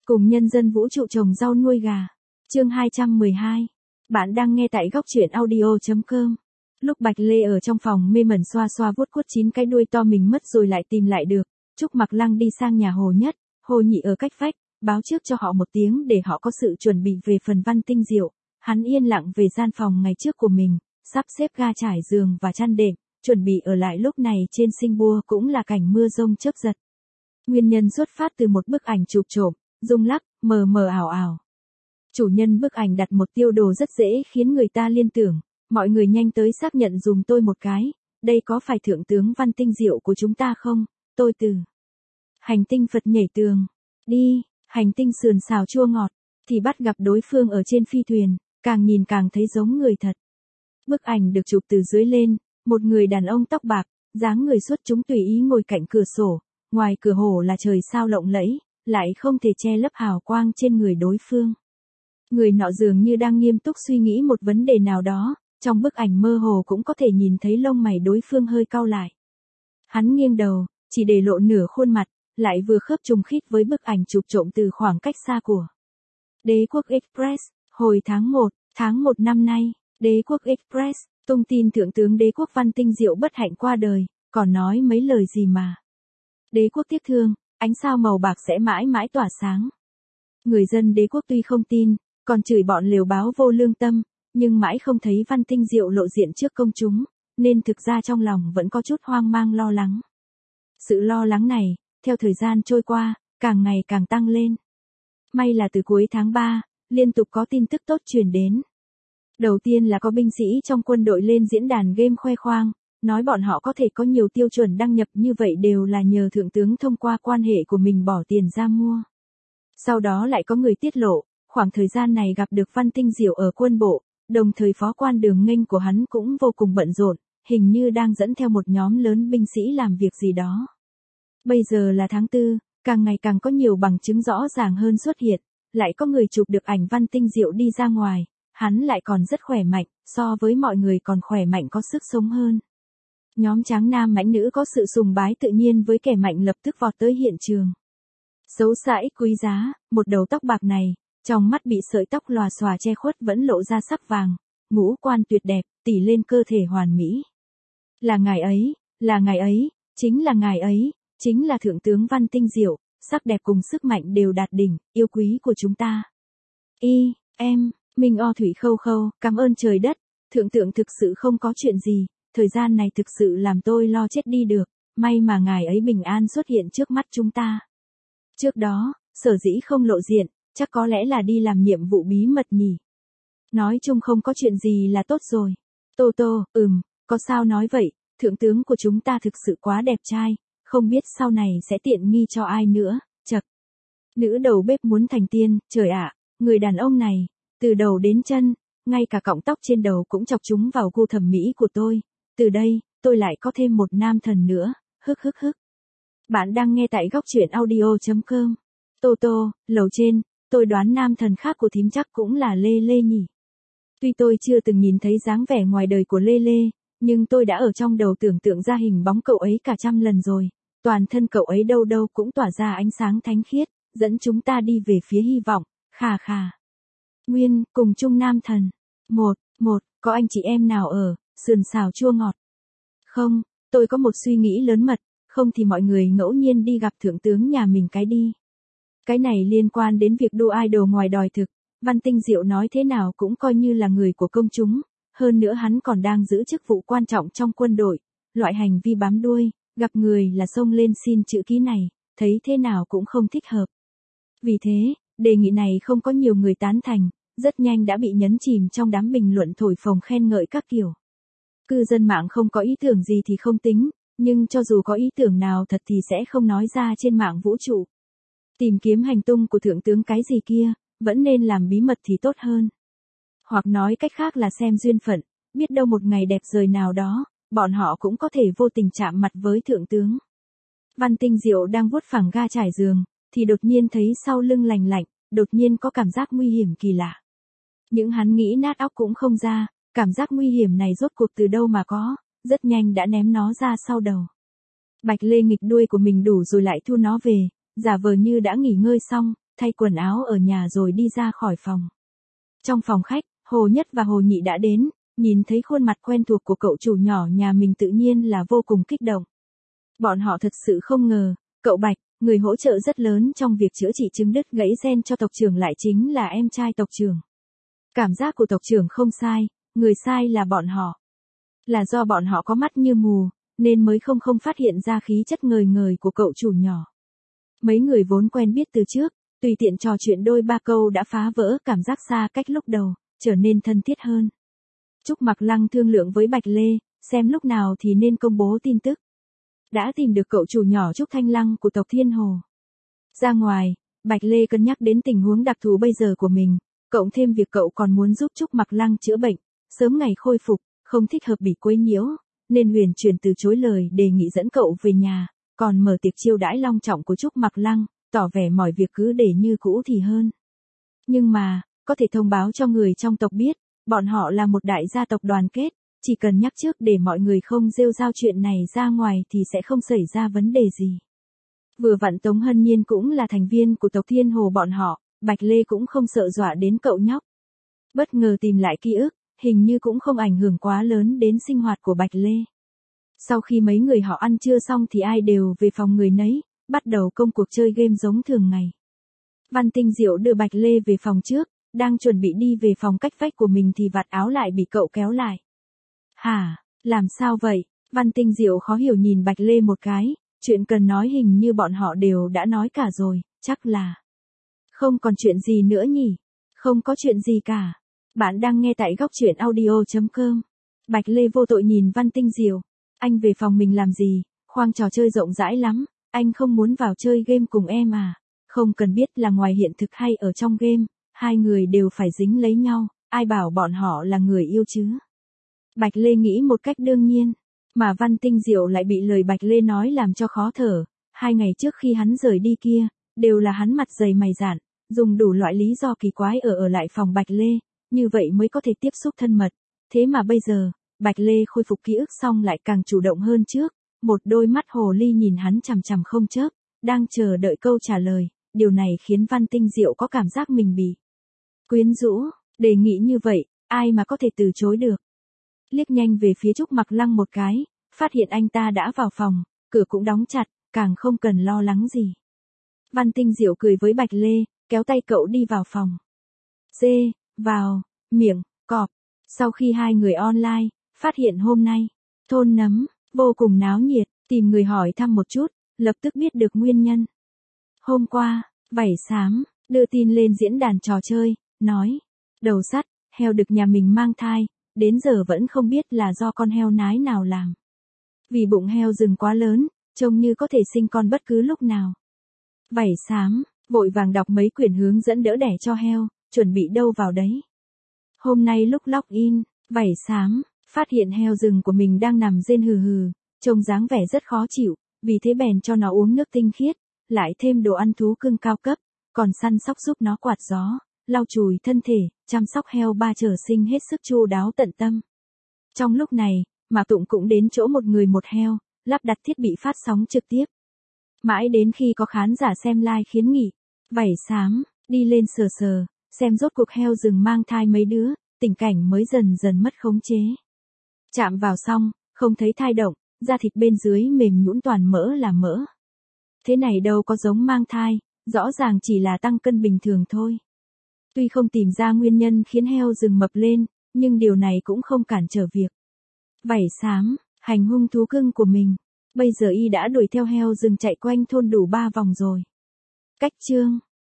Cùng nhân dân vũ trụ trồng rau nuôi gà. Chương 212. Bạn đang nghe tại góc truyện audio.com. Lúc Bạch Lê ở trong phòng mê mẩn xoa xoa vuốt vuốt 9 cái đuôi to mình mất rồi lại tìm lại được, Trúc Mặc Lăng đi sang nhà Hồ Nhất, Hồ Nhị ở cách vách, báo trước cho họ một tiếng để họ có sự chuẩn bị về phần Văn Tinh Diệu. Hắn yên lặng về gian phòng ngày trước của mình, sắp xếp ga trải giường và chăn đệm, chuẩn bị ở lại. Lúc này trên sinh bua cũng là cảnh mưa rông chớp giật. Nguyên nhân xuất phát từ một bức ảnh chụp trộm, rung lắc, mờ mờ ảo ảo. Chủ nhân bức ảnh đặt một tiêu đồ rất dễ khiến người ta liên tưởng. Mọi người nhanh tới xác nhận dùm tôi một cái, đây có phải thượng tướng Văn Tinh Diệu của chúng ta không? Tôi từ hành tinh Phật nhảy tường, đi, hành tinh sườn xào chua ngọt, thì bắt gặp đối phương ở trên phi thuyền, càng nhìn càng thấy giống người thật. Bức ảnh được chụp từ dưới lên, một người đàn ông tóc bạc, dáng người xuất chúng tùy ý ngồi cạnh cửa sổ, ngoài cửa hồ là trời sao lộng lẫy, lại không thể che lấp hào quang trên người đối phương. Người nọ dường như đang nghiêm túc suy nghĩ một vấn đề nào đó, trong bức ảnh mơ hồ cũng có thể nhìn thấy lông mày đối phương hơi cau lại. Hắn nghiêng đầu, chỉ để lộ nửa khuôn mặt, lại vừa khớp trùng khít với bức ảnh chụp trộm từ khoảng cách xa của Đế Quốc Express. Hồi tháng 1 năm nay, Đế Quốc Express tung tin thượng tướng Đế Quốc Văn Tinh Diệu bất hạnh qua đời, còn nói mấy lời gì mà Đế Quốc tiếc thương, ánh sao màu bạc sẽ mãi mãi tỏa sáng. Người dân Đế Quốc tuy không tin, còn chửi bọn liều báo vô lương tâm, nhưng mãi không thấy Văn Tinh Diệu lộ diện trước công chúng, nên thực ra trong lòng vẫn có chút hoang mang lo lắng. Sự lo lắng này, theo thời gian trôi qua, càng ngày càng tăng lên. May là từ cuối tháng 3, liên tục có tin tức tốt truyền đến. Đầu tiên là có binh sĩ trong quân đội lên diễn đàn game khoe khoang, nói bọn họ có thể có nhiều tiêu chuẩn đăng nhập như vậy đều là nhờ thượng tướng thông qua quan hệ của mình bỏ tiền ra mua. Sau đó lại có người tiết lộ, khoảng thời gian này gặp được Văn Tinh Diệu ở quân bộ, đồng thời phó quan Đường Nghênh của hắn cũng vô cùng bận rộn, hình như đang dẫn theo một nhóm lớn binh sĩ làm việc gì đó. Bây giờ là tháng 4, càng ngày càng có nhiều bằng chứng rõ ràng hơn xuất hiện, lại có người chụp được ảnh Văn Tinh Diệu đi ra ngoài, hắn lại còn rất khỏe mạnh, so với mọi người còn khỏe mạnh có sức sống hơn. Nhóm tráng nam mãnh nữ có sự sùng bái tự nhiên với kẻ mạnh lập tức vọt tới hiện trường. Xấu xãi quý giá, một đầu tóc bạc này, trong mắt bị sợi tóc lòa xòa che khuất vẫn lộ ra sắc vàng, ngũ quan tuyệt đẹp, tỉ lên cơ thể hoàn mỹ. Là ngài ấy, chính là ngài ấy, chính là thượng tướng Văn Tinh Diệu, sắc đẹp cùng sức mạnh đều đạt đỉnh, yêu quý của chúng ta. Minh O Thủy Khâu Khâu, cảm ơn trời đất, thượng tượng thực sự không có chuyện gì, thời gian này thực sự làm tôi lo chết đi được, may mà ngài ấy bình an xuất hiện trước mắt chúng ta. Trước đó, sở dĩ không lộ diện, chắc có lẽ là đi làm nhiệm vụ bí mật nhỉ. Nói chung không có chuyện gì là tốt rồi. Tô Tô, có sao nói vậy, thượng tướng của chúng ta thực sự quá đẹp trai, không biết sau này sẽ tiện nghi cho ai nữa, chậc. Nữ đầu bếp muốn thành tiên, trời ạ, người đàn ông này, từ đầu đến chân, ngay cả cọng tóc trên đầu cũng chọc chúng vào gu thẩm mỹ của tôi, từ đây, tôi lại có thêm một nam thần nữa, hức. Bạn đang nghe tại góc truyện audio.com. Tô Tô, lầu trên, tôi đoán nam thần khác của thím chắc cũng là Lê Lê nhỉ. Tuy tôi chưa từng nhìn thấy dáng vẻ ngoài đời của Lê Lê, nhưng tôi đã ở trong đầu tưởng tượng ra hình bóng cậu ấy cả trăm lần rồi. Toàn thân cậu ấy đâu đâu cũng tỏa ra ánh sáng thánh khiết, dẫn chúng ta đi về phía hy vọng, khà. Nguyên, cùng chung nam thần. Có anh chị em nào ở, sườn xào chua ngọt? Không, tôi có một suy nghĩ lớn mật, không thì mọi người ngẫu nhiên đi gặp thượng tướng nhà mình cái đi. Cái này liên quan đến việc đua idol ngoài đòi thực, Văn Tinh Diệu nói thế nào cũng coi như là người của công chúng, hơn nữa hắn còn đang giữ chức vụ quan trọng trong quân đội, loại hành vi bám đuôi, gặp người là xông lên xin chữ ký này, thấy thế nào cũng không thích hợp. Vì thế, đề nghị này không có nhiều người tán thành, rất nhanh đã bị nhấn chìm trong đám bình luận thổi phồng khen ngợi các kiểu. Cư dân mạng không có ý tưởng gì thì không tính, nhưng cho dù có ý tưởng nào thật thì sẽ không nói ra trên mạng vũ trụ. Tìm kiếm hành tung của thượng tướng cái gì kia, vẫn nên làm bí mật thì tốt hơn. Hoặc nói cách khác là xem duyên phận, biết đâu một ngày đẹp trời nào đó, bọn họ cũng có thể vô tình chạm mặt với thượng tướng. Văn Tinh Diệu đang vuốt phẳng ga trải giường, thì đột nhiên thấy sau lưng lành lạnh, đột nhiên có cảm giác nguy hiểm kỳ lạ. Những hắn nghĩ nát óc cũng không ra, cảm giác nguy hiểm này rốt cuộc từ đâu mà có, rất nhanh đã ném nó ra sau đầu. Bạch Lê nghịch đuôi của mình đủ rồi lại thu nó về, giả vờ như đã nghỉ ngơi xong, thay quần áo ở nhà rồi đi ra khỏi phòng. Trong phòng khách, Hồ Nhất và Hồ Nhị đã đến, nhìn thấy khuôn mặt quen thuộc của cậu chủ nhỏ nhà mình tự nhiên là vô cùng kích động. Bọn họ thật sự không ngờ, cậu Bạch, người hỗ trợ rất lớn trong việc chữa trị chứng đứt gãy gen cho tộc trưởng lại chính là em trai tộc trưởng. Cảm giác của tộc trưởng không sai, người sai là bọn họ. Là do bọn họ có mắt như mù, nên mới không phát hiện ra khí chất ngời ngời của cậu chủ nhỏ. Mấy người vốn quen biết từ trước, tùy tiện trò chuyện đôi ba câu đã phá vỡ cảm giác xa cách lúc đầu, trở nên thân thiết hơn. Trúc Mặc Lăng thương lượng với Bạch Lê, xem lúc nào thì nên công bố tin tức. Đã tìm được cậu chủ nhỏ Trúc Thanh Lăng của tộc Thiên Hồ. Ra ngoài, Bạch Lê cân nhắc đến tình huống đặc thù bây giờ của mình, cộng thêm việc cậu còn muốn giúp Trúc Mặc Lăng chữa bệnh, sớm ngày khôi phục, không thích hợp bị quấy nhiễu, nên huyền chuyển từ chối lời đề nghị dẫn cậu về nhà, còn mở tiệc chiêu đãi long trọng của Trúc Mặc Lăng, tỏ vẻ mọi việc cứ để như cũ thì hơn. Nhưng mà, có thể thông báo cho người trong tộc biết, bọn họ là một đại gia tộc đoàn kết, chỉ cần nhắc trước để mọi người không rêu rao chuyện này ra ngoài thì sẽ không xảy ra vấn đề gì. Vừa vặn Tống Hân Nhiên cũng là thành viên của tộc Thiên Hồ bọn họ, Bạch Lê cũng không sợ dọa đến cậu nhóc. Bất ngờ tìm lại ký ức, hình như cũng không ảnh hưởng quá lớn đến sinh hoạt của Bạch Lê. Sau khi mấy người họ ăn trưa xong thì ai đều về phòng người nấy, bắt đầu công cuộc chơi game giống thường ngày. Văn Tinh Diệu đưa Bạch Lê về phòng trước, đang chuẩn bị đi về phòng cách vách của mình thì vạt áo lại bị cậu kéo lại. Hả, làm sao vậy? Văn Tinh Diệu khó hiểu nhìn Bạch Lê một cái, chuyện cần nói hình như bọn họ đều đã nói cả rồi, chắc là không còn chuyện gì nữa nhỉ? Không có chuyện gì cả. Bạn đang nghe tại góc truyện audio.com. Bạch Lê vô tội nhìn Văn Tinh Diệu. Anh về phòng mình làm gì? Khoang trò chơi rộng rãi lắm, anh không muốn vào chơi game cùng em à? Không cần biết là ngoài hiện thực hay ở trong game, hai người đều phải dính lấy nhau, ai bảo bọn họ là người yêu chứ? Bạch Lê nghĩ một cách đương nhiên, mà Văn Tinh Diệu lại bị lời Bạch Lê nói làm cho khó thở. 2 ngày trước khi hắn rời đi kia, đều là hắn mặt dày mày dạn, dùng đủ loại lý do kỳ quái ở lại phòng Bạch Lê, như vậy mới có thể tiếp xúc thân mật. Thế mà bây giờ, Bạch Lê khôi phục ký ức xong lại càng chủ động hơn trước, một đôi mắt hồ ly nhìn hắn chằm chằm không chớp, đang chờ đợi câu trả lời. Điều này khiến Văn Tinh Diệu có cảm giác mình bị quyến rũ, đề nghị như vậy, ai mà có thể từ chối được. Liếc nhanh về phía Trúc Mặc Lăng một cái, phát hiện anh ta đã vào phòng, cửa cũng đóng chặt, càng không cần lo lắng gì. Văn Tinh Diệu cười với Bạch Lê, kéo tay cậu đi vào phòng. Dê, vào, miệng, cọp. Sau khi hai người online, phát hiện hôm nay, thôn Nấm, vô cùng náo nhiệt, tìm người hỏi thăm một chút, lập tức biết được nguyên nhân. Hôm qua, Vảy Xám, đưa tin lên diễn đàn trò chơi, nói, đầu sắt, heo đực nhà mình mang thai, đến giờ vẫn không biết là do con heo nái nào làm. Vì bụng heo rừng quá lớn, trông như có thể sinh con bất cứ lúc nào. Vảy Xám, vội vàng đọc mấy quyển hướng dẫn đỡ đẻ cho heo, chuẩn bị đâu vào đấy. Hôm nay lúc login, Vảy Xám, phát hiện heo rừng của mình đang nằm rên hừ hừ, trông dáng vẻ rất khó chịu, vì thế bèn cho nó uống nước tinh khiết, lại thêm đồ ăn thú cưng cao cấp, còn săn sóc giúp nó quạt gió, lau chùi thân thể, chăm sóc heo ba trở sinh hết sức chu đáo tận tâm. Trong lúc này, Mạc Tụng cũng đến chỗ một người một heo, lắp đặt thiết bị phát sóng trực tiếp. Mãi đến khi có khán giả xem live khiến nghị, Vảy Xám, đi lên sờ sờ, xem rốt cuộc heo rừng mang thai mấy đứa, tình cảnh mới dần dần mất khống chế. Chạm vào xong, không thấy thai động, da thịt bên dưới mềm nhũn toàn mỡ là mỡ. Thế này đâu có giống mang thai, rõ ràng chỉ là tăng cân bình thường thôi. Tuy không tìm ra nguyên nhân khiến heo rừng mập lên, nhưng điều này cũng không cản trở việc Vảy Xám hành hung thú cưng của mình. Bây giờ y đã đuổi theo heo rừng chạy quanh thôn đủ 3 vòng rồi. Cách chương